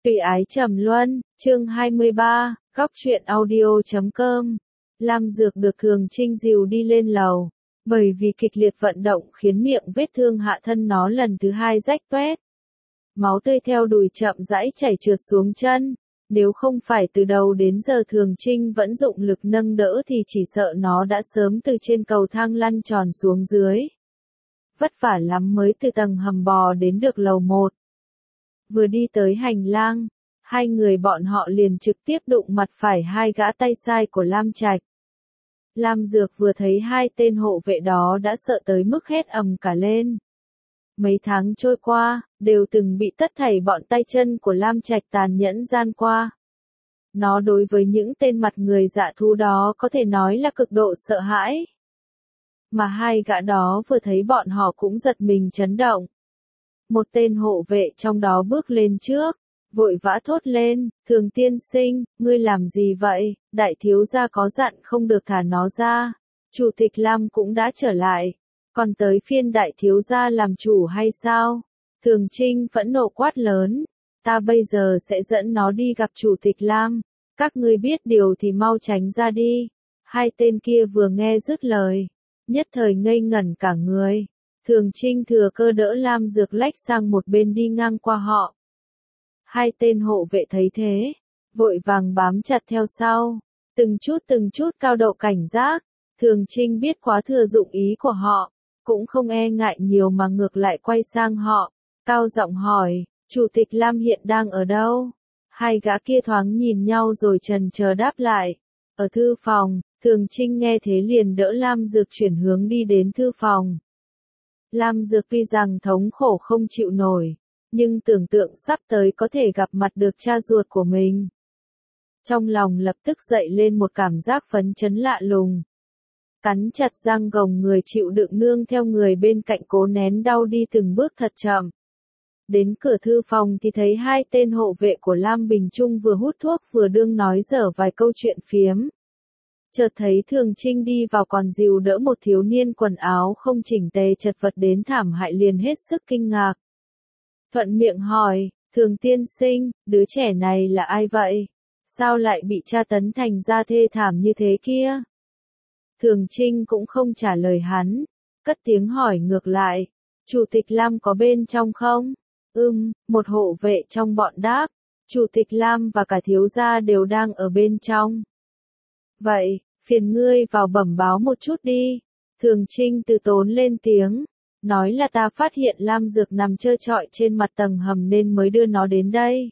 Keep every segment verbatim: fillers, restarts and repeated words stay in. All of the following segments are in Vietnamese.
Tùy ái trầm luân, chương hai mươi ba, góc truyện audio chấm com. Lam Dược được Thường Trinh dìu đi lên lầu, bởi vì kịch liệt vận động khiến miệng vết thương hạ thân nó lần thứ hai rách toét. Máu tươi theo đùi chậm rãi chảy trượt xuống chân, nếu không phải từ đầu đến giờ Thường Trinh vẫn dụng lực nâng đỡ thì chỉ sợ nó đã sớm từ trên cầu thang lăn tròn xuống dưới. Vất vả lắm mới từ tầng hầm bò đến được lầu một. Vừa đi tới hành lang, hai người bọn họ liền trực tiếp đụng mặt phải hai gã tay sai của Lam Trạch. Lam Dược vừa thấy hai tên hộ vệ đó đã sợ tới mức hét ầm cả lên. Mấy tháng trôi qua, đều từng bị tất thảy bọn tay chân của Lam Trạch tàn nhẫn gian qua. Nó đối với những tên mặt người dạ thú đó có thể nói là cực độ sợ hãi. Mà hai gã đó vừa thấy bọn họ cũng giật mình chấn động. Một tên hộ vệ trong đó bước lên trước, vội vã thốt lên, Thường tiên sinh, ngươi làm gì vậy, đại thiếu gia có dặn không được thả nó ra, chủ tịch Lam cũng đã trở lại, còn tới phiên đại thiếu gia làm chủ hay sao? Thường Trinh phẫn nộ quát lớn, ta bây giờ sẽ dẫn nó đi gặp chủ tịch Lam, các ngươi biết điều thì mau tránh ra đi. Hai tên kia vừa nghe dứt lời, nhất thời ngây ngẩn cả người. Thường Trinh thừa cơ đỡ Lam Dược lách sang một bên đi ngang qua họ. Hai tên hộ vệ thấy thế, vội vàng bám chặt theo sau, từng chút từng chút cao độ cảnh giác. Thường Trinh biết quá thừa dụng ý của họ, cũng không e ngại nhiều mà ngược lại quay sang họ, cao giọng hỏi, chủ tịch Lam hiện đang ở đâu? Hai gã kia thoáng nhìn nhau rồi trần chờ đáp lại, ở thư phòng. Thường Trinh nghe thế liền đỡ Lam Dược chuyển hướng đi đến thư phòng. Lam Dược tuy rằng thống khổ không chịu nổi, nhưng tưởng tượng sắp tới có thể gặp mặt được cha ruột của mình. Trong lòng lập tức dậy lên một cảm giác phấn chấn lạ lùng. Cắn chặt răng gồng người chịu đựng nương theo người bên cạnh cố nén đau đi từng bước thật chậm. Đến cửa thư phòng thì thấy hai tên hộ vệ của Lam Bình Trung vừa hút thuốc vừa đương nói dở vài câu chuyện phiếm. Chợt thấy Thường Trinh đi vào còn dìu đỡ một thiếu niên quần áo không chỉnh tề chật vật đến thảm hại liền hết sức kinh ngạc. Thuận miệng hỏi, Thường tiên sinh, đứa trẻ này là ai vậy? Sao lại bị tra tấn thành ra thê thảm như thế kia? Thường Trinh cũng không trả lời hắn, cất tiếng hỏi ngược lại, chủ tịch Lam có bên trong không? Ừm, một hộ vệ trong bọn đáp, chủ tịch Lam và cả thiếu gia đều đang ở bên trong. Vậy, phiền ngươi vào bẩm báo một chút đi. Thường Trinh từ tốn lên tiếng, nói là ta phát hiện Lam Dược nằm trơ trọi trên mặt tầng hầm nên mới đưa nó đến đây.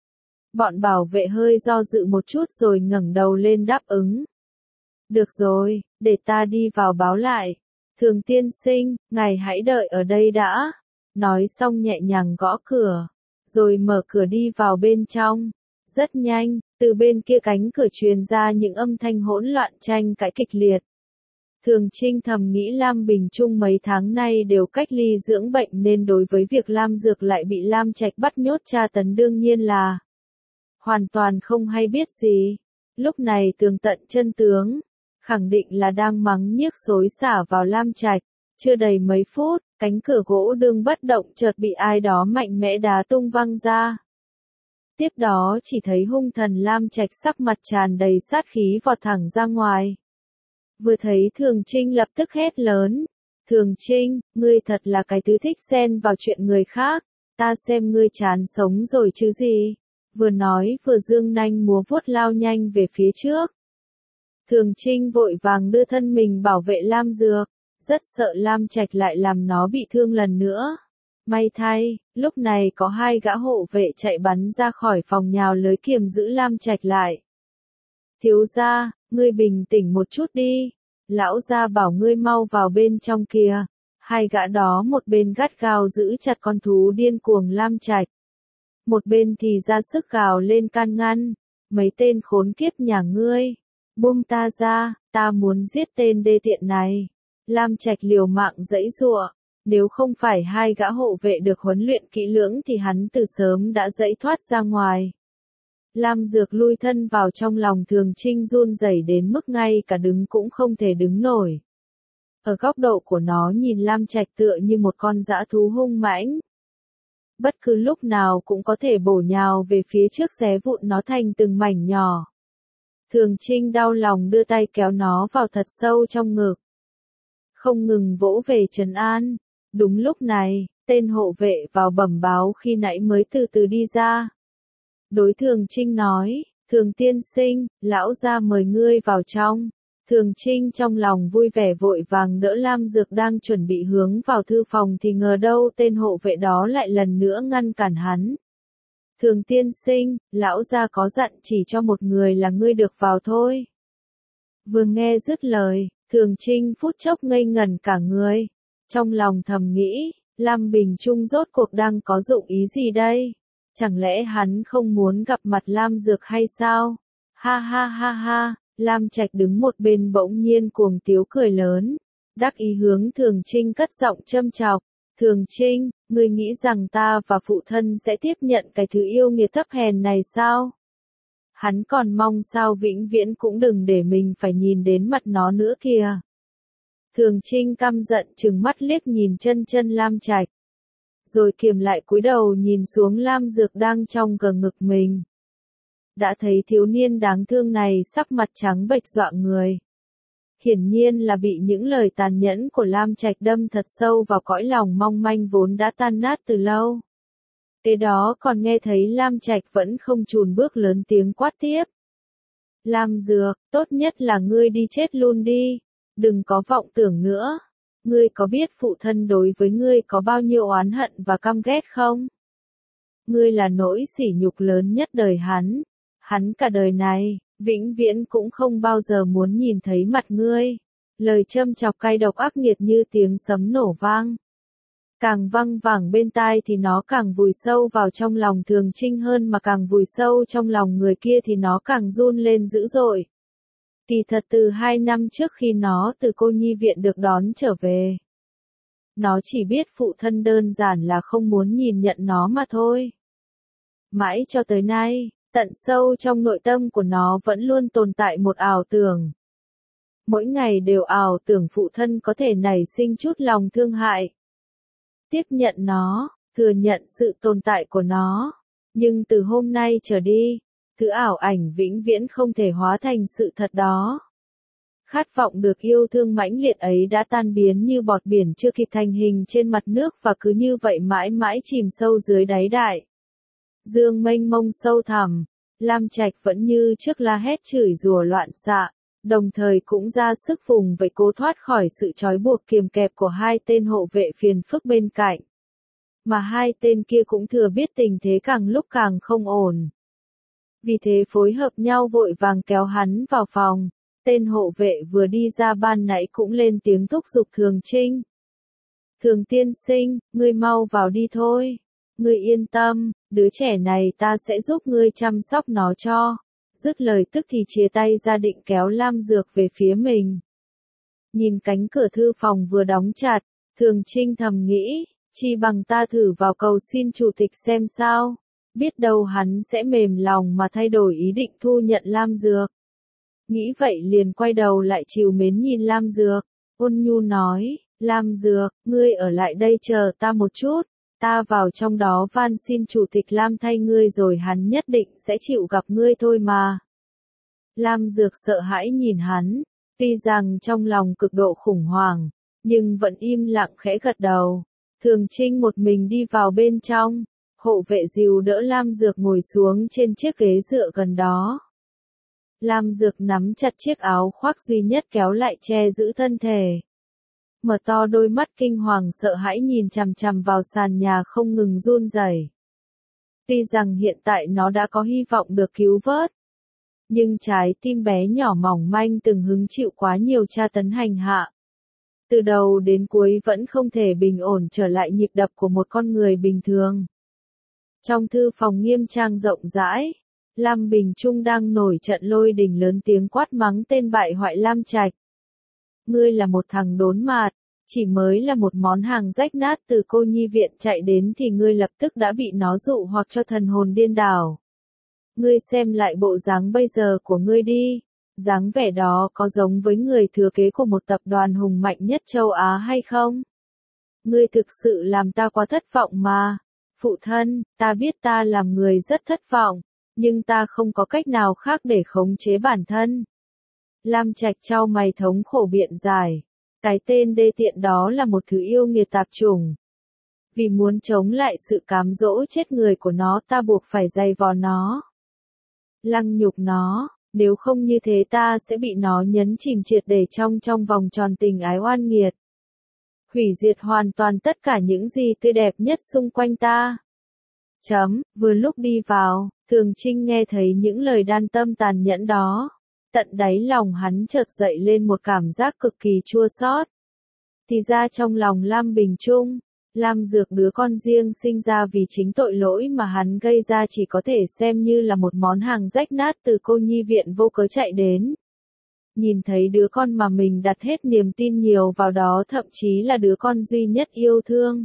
Bọn bảo vệ hơi do dự một chút rồi ngẩng đầu lên đáp ứng. Được rồi, để ta đi vào báo lại. Thường tiên sinh, ngài hãy đợi ở đây đã. Nói xong nhẹ nhàng gõ cửa, rồi mở cửa đi vào bên trong. Rất nhanh, từ bên kia cánh cửa truyền ra những âm thanh hỗn loạn tranh cãi kịch liệt. Thường Trinh thầm nghĩ Lam Bình Trung mấy tháng nay đều cách ly dưỡng bệnh nên đối với việc Lam Dược lại bị Lam Trạch bắt nhốt tra tấn đương nhiên là hoàn toàn không hay biết gì. Lúc này tường tận chân tướng, khẳng định là đang mắng nhiếc xối xả vào Lam Trạch. Chưa đầy mấy phút, cánh cửa gỗ đương bất động chợt bị ai đó mạnh mẽ đá tung văng ra. Tiếp đó chỉ thấy hung thần Lam Trạch sắc mặt tràn đầy sát khí vọt thẳng ra ngoài. Vừa thấy Thường Trinh lập tức hét lớn. Thường Trinh, ngươi thật là cái thứ thích xen vào chuyện người khác, ta xem ngươi chán sống rồi chứ gì. Vừa nói vừa dương nanh múa vuốt lao nhanh về phía trước. Thường Trinh vội vàng đưa thân mình bảo vệ Lam Dược, rất sợ Lam Trạch lại làm nó bị thương lần nữa. May thay, lúc này có hai gã hộ vệ chạy bắn ra khỏi phòng nhào lưới kiềm giữ Lam Trạch lại. Thiếu gia, ngươi bình tĩnh một chút đi. Lão gia bảo ngươi mau vào bên trong kìa. Hai gã đó một bên gắt gao giữ chặt con thú điên cuồng Lam Trạch. Một bên thì ra sức gào lên can ngăn. Mấy tên khốn kiếp nhà ngươi. Buông ta ra, ta muốn giết tên đê tiện này. Lam Trạch liều mạng giãy giụa. Nếu không phải hai gã hộ vệ được huấn luyện kỹ lưỡng thì hắn từ sớm đã giãy thoát ra ngoài. Lam Dược lui thân vào trong lòng Thường Trinh run rẩy đến mức ngay cả đứng cũng không thể đứng nổi. Ở góc độ của nó nhìn Lam Trạch tựa như một con dã thú hung mãnh. bất cứ lúc nào cũng có thể bổ nhào về phía trước xé vụn nó thành từng mảnh nhỏ. Thường Trinh đau lòng đưa tay kéo nó vào thật sâu trong ngực. Không ngừng vỗ về trấn an. Đúng lúc này, tên hộ vệ vào bẩm báo khi nãy mới từ từ đi ra. Đối Thường Trinh nói, Thường tiên sinh, lão gia mời ngươi vào trong. Thường Trinh trong lòng vui vẻ vội vàng đỡ Lam Dược đang chuẩn bị hướng vào thư phòng thì ngờ đâu tên hộ vệ đó lại lần nữa ngăn cản hắn. Thường tiên sinh, lão gia có dặn chỉ cho một người là ngươi được vào thôi. Vừa nghe dứt lời, Thường Trinh phút chốc ngây ngẩn cả người. Trong lòng thầm nghĩ, Lam Bình Trung rốt cuộc đang có dụng ý gì đây? Chẳng lẽ hắn không muốn gặp mặt Lam Dược hay sao? Ha ha ha ha, Lam Trạch đứng một bên bỗng nhiên cuồng tiếu cười lớn. Đắc ý hướng Thường Trinh cất giọng châm chọc. Thường Trinh, ngươi nghĩ rằng ta và phụ thân sẽ tiếp nhận cái thứ yêu nghiệt thấp hèn này sao? Hắn còn mong sao vĩnh viễn cũng đừng để mình phải nhìn đến mặt nó nữa kìa. Thường Trinh căm giận trừng mắt liếc nhìn chân chân Lam Trạch. Rồi kiềm lại cúi đầu nhìn xuống Lam Dược đang trong gờ ngực mình. Đã thấy thiếu niên đáng thương này sắc mặt trắng bệch dọa người. Hiển nhiên là bị những lời tàn nhẫn của Lam Trạch đâm thật sâu vào cõi lòng mong manh vốn đã tan nát từ lâu. Kế đó còn nghe thấy Lam Trạch vẫn không chùn bước lớn tiếng quát tiếp. Lam Dược, tốt nhất là ngươi đi chết luôn đi, đừng có vọng tưởng nữa. Ngươi có biết phụ thân đối với ngươi có bao nhiêu oán hận và căm ghét không? Ngươi là nỗi sỉ nhục lớn nhất đời hắn. Hắn cả đời này, vĩnh viễn cũng không bao giờ muốn nhìn thấy mặt ngươi. Lời châm chọc cay độc ác nghiệt như tiếng sấm nổ vang. Càng văng vẳng bên tai thì nó càng vùi sâu vào trong lòng Thường Trinh hơn mà càng vùi sâu trong lòng người kia thì nó càng run lên dữ dội. Kỳ thật từ hai năm trước khi nó từ cô nhi viện được đón trở về. Nó chỉ biết phụ thân đơn giản là không muốn nhìn nhận nó mà thôi. Mãi cho tới nay, tận sâu trong nội tâm của nó vẫn luôn tồn tại một ảo tưởng. Mỗi ngày đều ảo tưởng phụ thân có thể nảy sinh chút lòng thương hại. Tiếp nhận nó, thừa nhận sự tồn tại của nó. Nhưng từ hôm nay trở đi, thứ ảo ảnh vĩnh viễn không thể hóa thành sự thật đó. Khát vọng được yêu thương mãnh liệt ấy đã tan biến như bọt biển chưa kịp thành hình trên mặt nước và cứ như vậy mãi mãi chìm sâu dưới đáy đại dương mênh mông sâu thẳm. Lam Trạch vẫn như trước la hét chửi rủa loạn xạ, đồng thời cũng ra sức vùng vẫy cố thoát khỏi sự trói buộc kiềm kẹp của hai tên hộ vệ phiền phức bên cạnh. Mà hai tên kia cũng thừa biết tình thế càng lúc càng không ổn. Vì thế phối hợp nhau vội vàng kéo hắn vào phòng. Tên hộ vệ vừa đi ra ban nãy cũng lên tiếng thúc giục Thường Trinh. Thường tiên sinh, ngươi mau vào đi thôi. Ngươi yên tâm, đứa trẻ này ta sẽ giúp ngươi chăm sóc nó cho. Dứt lời tức thì chia tay ra định kéo Lam Dược về phía mình. Nhìn cánh cửa thư phòng vừa đóng chặt, Thường Trinh thầm nghĩ, chi bằng ta thử vào cầu xin chủ tịch xem sao. Biết đâu hắn sẽ mềm lòng mà thay đổi ý định thu nhận Lam Dược. Nghĩ vậy liền quay đầu lại trìu mến nhìn Lam Dược, ôn nhu nói, Lam Dược, ngươi ở lại đây chờ ta một chút, ta vào trong đó van xin chủ tịch Lam thay ngươi rồi hắn nhất định sẽ chịu gặp ngươi thôi mà. Lam Dược sợ hãi nhìn hắn, tuy rằng trong lòng cực độ khủng hoảng, nhưng vẫn im lặng khẽ gật đầu. Thường Trinh một mình đi vào bên trong, hộ vệ dìu đỡ Lam Dược ngồi xuống trên chiếc ghế dựa gần đó. Lam Dược nắm chặt chiếc áo khoác duy nhất kéo lại che giữ thân thể. Mở to đôi mắt kinh hoàng sợ hãi nhìn chằm chằm vào sàn nhà không ngừng run rẩy. Tuy rằng hiện tại nó đã có hy vọng được cứu vớt, nhưng trái tim bé nhỏ mỏng manh từng hứng chịu quá nhiều tra tấn hành hạ. Từ đầu đến cuối vẫn không thể bình ổn trở lại nhịp đập của một con người bình thường. Trong thư phòng nghiêm trang rộng rãi, Lam Bình Trung đang nổi trận lôi đình lớn tiếng quát mắng tên bại hoại Lam Trạch. Ngươi là một thằng đốn mạt, chỉ mới là một món hàng rách nát từ cô nhi viện chạy đến thì ngươi lập tức đã bị nó dụ hoặc cho thần hồn điên đảo. Ngươi xem lại bộ dáng bây giờ của ngươi đi, dáng vẻ đó có giống với người thừa kế của một tập đoàn hùng mạnh nhất châu Á hay không? Ngươi thực sự làm ta quá thất vọng mà. Phụ thân, ta biết ta làm người rất thất vọng, nhưng ta không có cách nào khác để khống chế bản thân. Lam Trạch chau mày thống khổ biện giải. Cái tên đê tiện đó là một thứ yêu nghiệt tạp chủng. Vì muốn chống lại sự cám dỗ chết người của nó ta buộc phải giày vò nó. Lăng nhục nó, nếu không như thế ta sẽ bị nó nhấn chìm triệt để trong trong vòng tròn tình ái oan nghiệt. Hủy diệt hoàn toàn tất cả những gì tươi đẹp nhất xung quanh ta. Chấm, vừa lúc đi vào, Thường Trinh nghe thấy những lời đan tâm tàn nhẫn đó. Tận đáy lòng hắn chợt dậy lên một cảm giác cực kỳ chua xót. Thì ra trong lòng Lam Bình Trung, Lam Dược đứa con riêng sinh ra vì chính tội lỗi mà hắn gây ra chỉ có thể xem như là một món hàng rách nát từ cô nhi viện vô cớ chạy đến. Nhìn thấy đứa con mà mình đặt hết niềm tin nhiều vào đó, thậm chí là đứa con duy nhất yêu thương,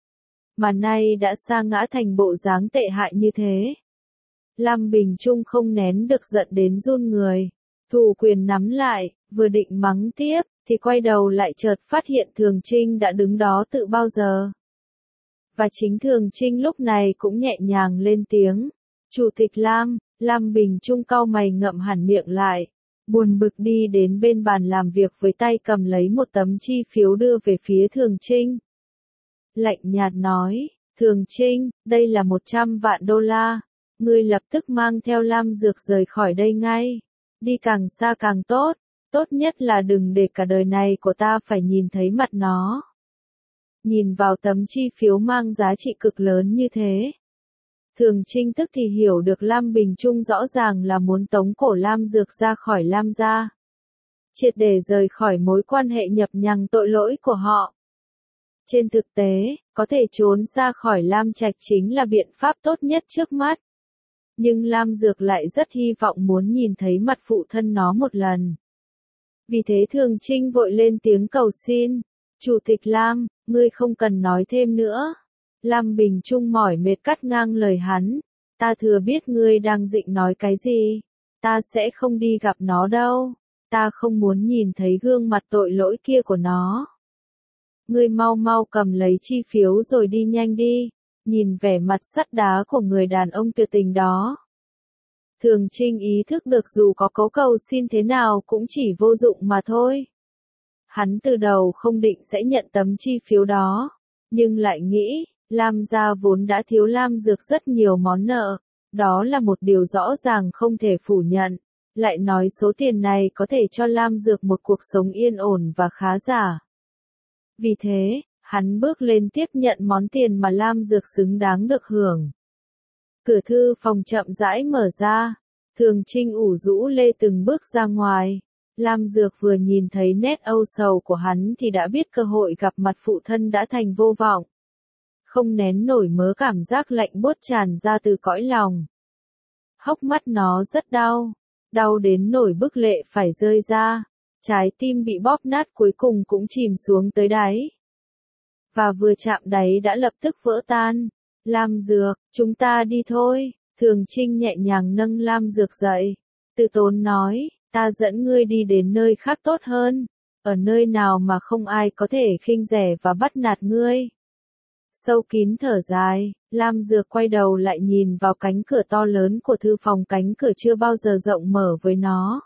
mà nay đã sa ngã thành bộ dáng tệ hại như thế. Lam Bình Trung không nén được giận đến run người, thủ quyền nắm lại, vừa định mắng tiếp, thì quay đầu lại chợt phát hiện Thường Trinh đã đứng đó từ bao giờ. Và chính Thường Trinh lúc này cũng nhẹ nhàng lên tiếng. Chủ tịch Lam, Lam Bình Trung cau mày ngậm hẳn miệng lại, buồn bực đi đến bên bàn làm việc với tay cầm lấy một tấm chi phiếu đưa về phía Thường Trinh. Lạnh nhạt nói, Thường Trinh, đây là một trăm vạn đô la, ngươi lập tức mang theo Lam Dược rời khỏi đây ngay, đi càng xa càng tốt, tốt nhất là đừng để cả đời này của ta phải nhìn thấy mặt nó. Nhìn vào tấm chi phiếu mang giá trị cực lớn như thế, Thường Trinh tức thì hiểu được Lam Bình Trung rõ ràng là muốn tống cổ Lam Dược ra khỏi Lam gia, triệt để rời khỏi mối quan hệ nhập nhằng tội lỗi của họ. Trên thực tế, có thể trốn ra khỏi Lam Trạch chính là biện pháp tốt nhất trước mắt. Nhưng Lam Dược lại rất hy vọng muốn nhìn thấy mặt phụ thân nó một lần. Vì thế Thường Trinh vội lên tiếng cầu xin. Chủ tịch Lam, ngươi không cần nói thêm nữa. Lam Bình Trung mỏi mệt cắt ngang lời hắn. Ta thừa biết ngươi đang định nói cái gì. Ta sẽ không đi gặp nó đâu. Ta không muốn nhìn thấy gương mặt tội lỗi kia của nó. Ngươi mau mau cầm lấy chi phiếu rồi đi nhanh đi. Nhìn vẻ mặt sắt đá của người đàn ông tuyệt tình đó, Thường Trinh ý thức được dù có cố cầu xin thế nào cũng chỉ vô dụng mà thôi. Hắn từ đầu không định sẽ nhận tấm chi phiếu đó, nhưng lại nghĩ, Lam gia vốn đã thiếu Lam Dược rất nhiều món nợ, đó là một điều rõ ràng không thể phủ nhận, lại nói số tiền này có thể cho Lam Dược một cuộc sống yên ổn và khá giả. Vì thế, hắn bước lên tiếp nhận món tiền mà Lam Dược xứng đáng được hưởng. Cửa thư phòng chậm rãi mở ra, Thường Trinh ủ rũ lê từng bước ra ngoài. Lam Dược vừa nhìn thấy nét âu sầu của hắn thì đã biết cơ hội gặp mặt phụ thân đã thành vô vọng. Không nén nổi mớ cảm giác lạnh buốt tràn ra từ cõi lòng. Hốc mắt nó rất đau, đau đến nổi bức lệ phải rơi ra, trái tim bị bóp nát cuối cùng cũng chìm xuống tới đáy. Và vừa chạm đáy đã lập tức vỡ tan. Lam Dược, chúng ta đi thôi. Thường Trinh nhẹ nhàng nâng Lam Dược dậy. Từ tốn nói, ta dẫn ngươi đi đến nơi khác tốt hơn. Ở nơi nào mà không ai có thể khinh rẻ và bắt nạt ngươi. Sâu kín thở dài, Lam Dược quay đầu lại nhìn vào cánh cửa to lớn của thư phòng, cánh cửa chưa bao giờ rộng mở với nó.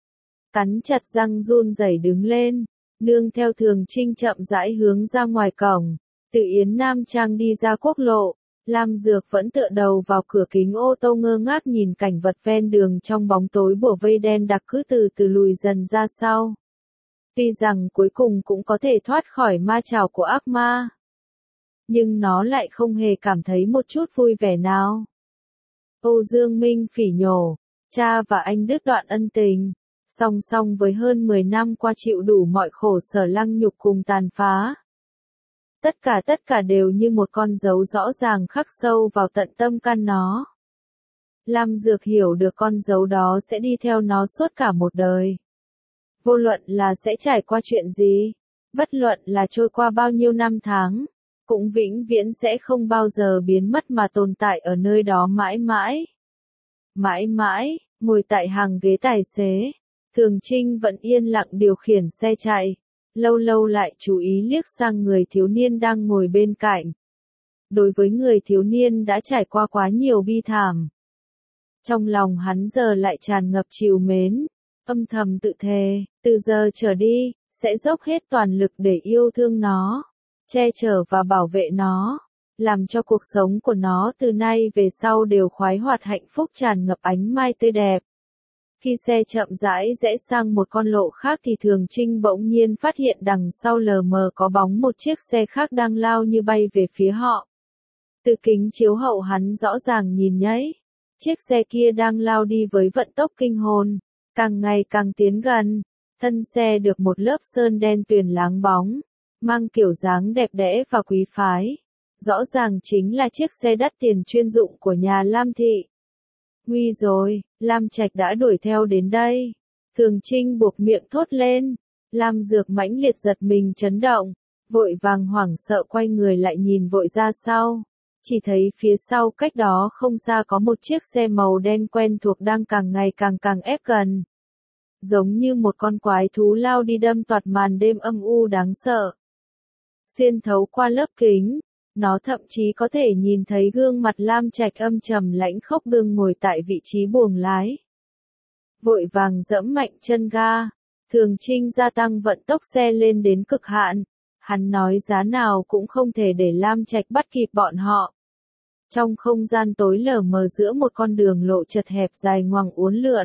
Cắn chặt răng run rẩy đứng lên, nương theo Thường Trinh chậm rãi hướng ra ngoài cổng. Từ Yến Nam Trang đi ra quốc lộ, Lam Dược vẫn tựa đầu vào cửa kính ô tô ngơ ngác nhìn cảnh vật ven đường trong bóng tối bủa vây đen đặc cứ từ từ lùi dần ra sau. Tuy rằng cuối cùng cũng có thể thoát khỏi ma trảo của ác ma, nhưng nó lại không hề cảm thấy một chút vui vẻ nào. Âu Dương Minh phỉ nhổ, cha và anh đứt đoạn ân tình, song song với hơn mười năm qua chịu đủ mọi khổ sở lăng nhục cùng tàn phá. Tất cả tất cả đều như một con dấu rõ ràng khắc sâu vào tận tâm can nó. Lam Dược hiểu được con dấu đó sẽ đi theo nó suốt cả một đời. Vô luận là sẽ trải qua chuyện gì, bất luận là trôi qua bao nhiêu năm tháng, cũng vĩnh viễn sẽ không bao giờ biến mất mà tồn tại ở nơi đó mãi mãi. Mãi mãi, ngồi tại hàng ghế tài xế, Thường Trinh vẫn yên lặng điều khiển xe chạy. Lâu lâu lại chú ý liếc sang người thiếu niên đang ngồi bên cạnh. đối với người thiếu niên đã trải qua quá nhiều bi thảm. Trong lòng hắn giờ lại tràn ngập trìu mến, âm thầm tự thề, từ giờ trở đi, sẽ dốc hết toàn lực để yêu thương nó, che chở và bảo vệ nó, làm cho cuộc sống của nó từ nay về sau đều khoái hoạt hạnh phúc tràn ngập ánh mai tươi đẹp. Khi xe chậm rãi rẽ sang một con lộ khác thì Thường Trinh bỗng nhiên phát hiện đằng sau lờ mờ có bóng một chiếc xe khác đang lao như bay về phía họ. Từ kính chiếu hậu hắn rõ ràng nhìn thấy, chiếc xe kia đang lao đi với vận tốc kinh hồn, càng ngày càng tiến gần, thân xe được một lớp sơn đen tuyền láng bóng, mang kiểu dáng đẹp đẽ và quý phái. Rõ ràng chính là chiếc xe đắt tiền chuyên dụng của nhà Lam Thị. Nguy rồi, Lam Trạch đã đuổi theo đến đây. Thường Trinh buộc miệng thốt lên. Lam Dược mãnh liệt giật mình chấn động, vội vàng hoảng sợ quay người lại nhìn vội ra sau. Chỉ thấy phía sau cách đó không xa có một chiếc xe màu đen quen thuộc đang càng ngày càng càng ép gần. Giống như một con quái thú lao đi đâm toạt màn đêm âm u đáng sợ. Xuyên thấu qua lớp kính, nó thậm chí có thể nhìn thấy gương mặt Lam Trạch âm trầm lãnh khốc đương ngồi tại vị trí buồng lái. Vội vàng giẫm mạnh chân ga, Thường Trinh gia tăng vận tốc xe lên đến cực hạn. Hắn nói giá nào cũng không thể để Lam Trạch bắt kịp bọn họ. Trong không gian tối lờ mờ giữa một con đường lộ chật hẹp dài ngoằng uốn lượn,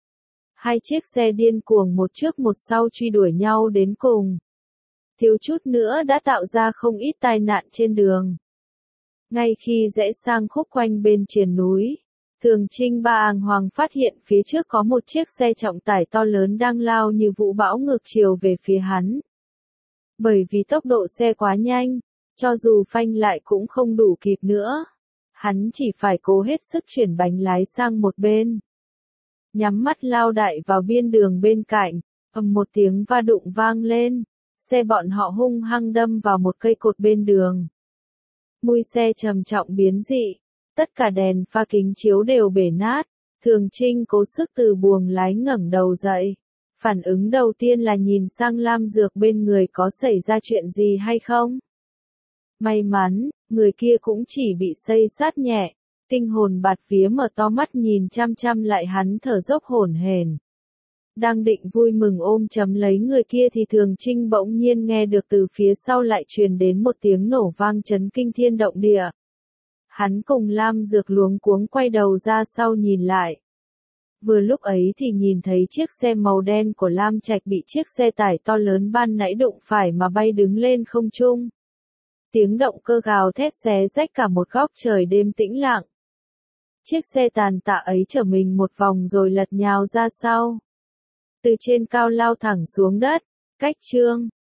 hai chiếc xe điên cuồng một trước một sau truy đuổi nhau đến cùng. Thiếu chút nữa đã tạo ra không ít tai nạn trên đường. Ngay khi rẽ sang khúc quanh bên triền núi, Thường Trinh bàng hoàng phát hiện phía trước có một chiếc xe trọng tải to lớn đang lao như vũ bão ngược chiều về phía hắn. Bởi vì tốc độ xe quá nhanh, cho dù phanh lại cũng không đủ kịp nữa. Hắn chỉ phải cố hết sức chuyển bánh lái sang một bên. Nhắm mắt lao đại vào biên đường bên cạnh, ầm một tiếng va đụng vang lên. Xe bọn họ hung hăng đâm vào một cây cột bên đường. Mui xe trầm trọng biến dị, tất cả đèn pha kính chiếu đều bể nát. Thường Trinh cố sức từ buồng lái ngẩng đầu dậy. Phản ứng đầu tiên là nhìn sang Lam Dược bên người có xảy ra chuyện gì hay không. May mắn, người kia cũng chỉ bị xây sát nhẹ. Tinh hồn bạt vía mở to mắt nhìn chăm chăm lại hắn thở dốc hổn hển. Đang định vui mừng ôm chấm lấy người kia thì Thường Trinh bỗng nhiên nghe được từ phía sau lại truyền đến một tiếng nổ vang chấn kinh thiên động địa. Hắn cùng Lam Dược luống cuống quay đầu ra sau nhìn lại. Vừa lúc ấy thì nhìn thấy chiếc xe màu đen của Lam Trạch bị chiếc xe tải to lớn ban nãy đụng phải mà bay đứng lên không trung. Tiếng động cơ gào thét xé rách cả một góc trời đêm tĩnh lặng. Chiếc xe tàn tạ ấy chở mình một vòng rồi lật nhào ra sau. Từ trên cao lao thẳng xuống đất, cách chương.